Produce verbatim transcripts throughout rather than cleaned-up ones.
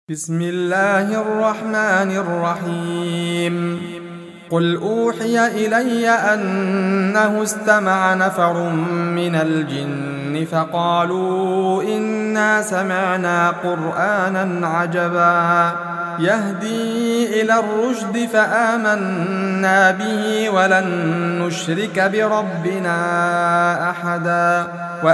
بسم الله الرحمن الرحيم قل أوحي إلي أنه استمع نفر من الجن فقالوا إنا سمعنا قرآنا عجبا يهدي إلى الرشد فآمنا به ولن نشرك بربنا أحدا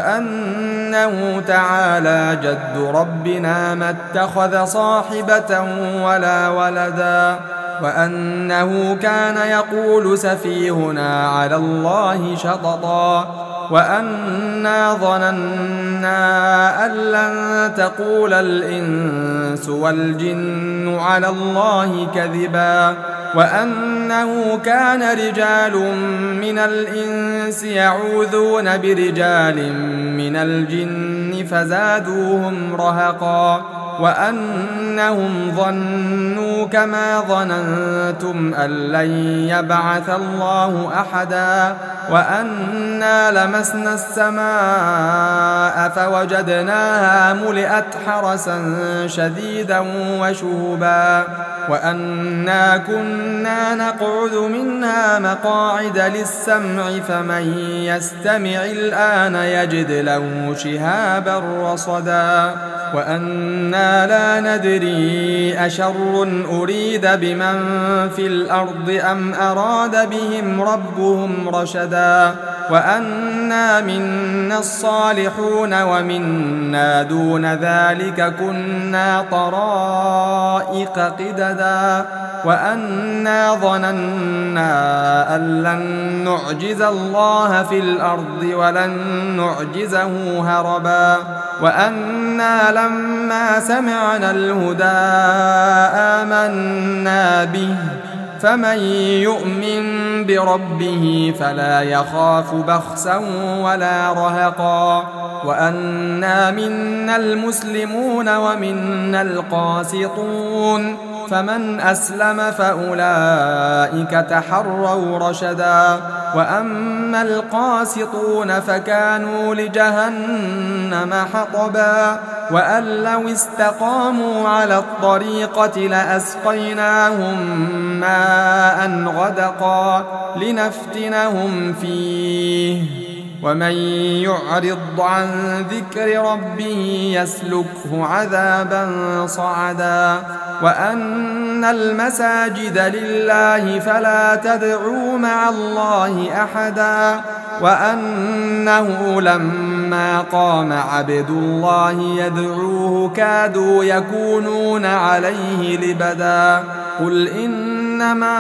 وأنه تعالى جد ربنا ما اتخذ صاحبة ولا ولدا وأنه كان يقول سفيهنا على الله شططا وأنا ظننا أن لن تقول الإنس والجن على الله كذبا وأنه كان رجال من الإنس يعوذون برجال من الجن فزادوهم رهقا وأنهم ظنوا كما ظننتم أن لن يبعث الله أحدا وأنا لمسنا السماء فوجدناها ملئت حرسا شديدا وشهبا وأنا كنا نقعد منها مقاعد للسمع فمن يستمع الآن يجد له شهابا رصدا وأنا لا ندري أشر أريد بمن في الأرض أم أراد بهم ربهم رشدا وأنا منا الصالحون ومنا دون ذلك كنا طرائق قددا وأنا ظننا أن لن نعجز الله في الأرض ولن نعجزه هربا وأنا لما سمعنا الهدى آمنا به فمن يؤمن بربه فلا يخاف بخسا ولا رهقا وأنا منا المسلمون ومنا القاسطون فمن أسلم فأولئك تحروا رشدا وأما القاسطون فكانوا لجهنم حطبا وأن لو استقاموا على الطريقة لأسقيناهم ماء غدقا لنفتنهم فيه ومن يعرض عن ذكر ربه يسلكه عذابا صعدا وأن المساجد لله فلا تدعوا مع الله أحدا وأنه لما قام عبد الله يدعوه كادوا يكونون عليه لبدا قل إنما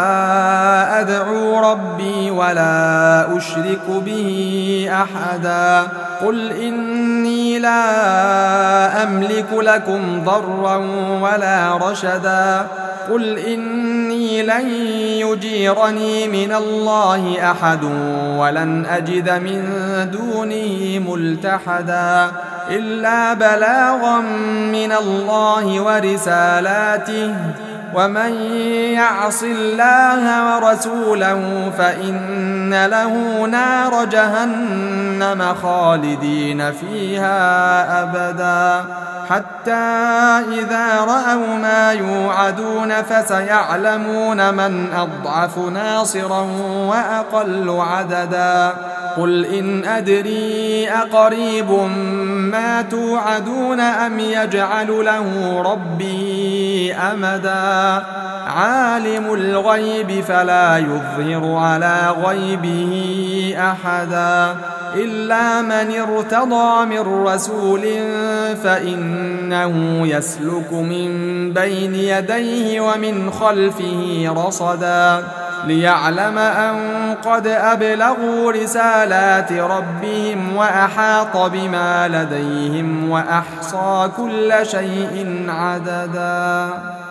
أدعو ربي ولا أشرك به أحدا قل إني لا أملك لكم ضرا ولا رشدا قل إني لن يجيرني من الله أحد ولن أجد من دونه ملتحدا إلا بلاغا من الله ورسالاته ومن يعص الله ورسوله فإن له نار جهنم خالدين فيها أبدا حتى إذا رأوا ما يوعدون فسيعلمون من أضعف ناصرا وأقل عددا قل إن أدري أقريب ما توعدون أم يجعل له ربي أمدا عالم الغيب فلا يظهر على غيبه أحدا إلا من ارتضى من رسول فإنه يسلك من بين يديه ومن خلفه رصدا ليعلم أن قد أبلغوا رسالات ربهم وأحاط بما لديهم وأحصى كل شيء عددا.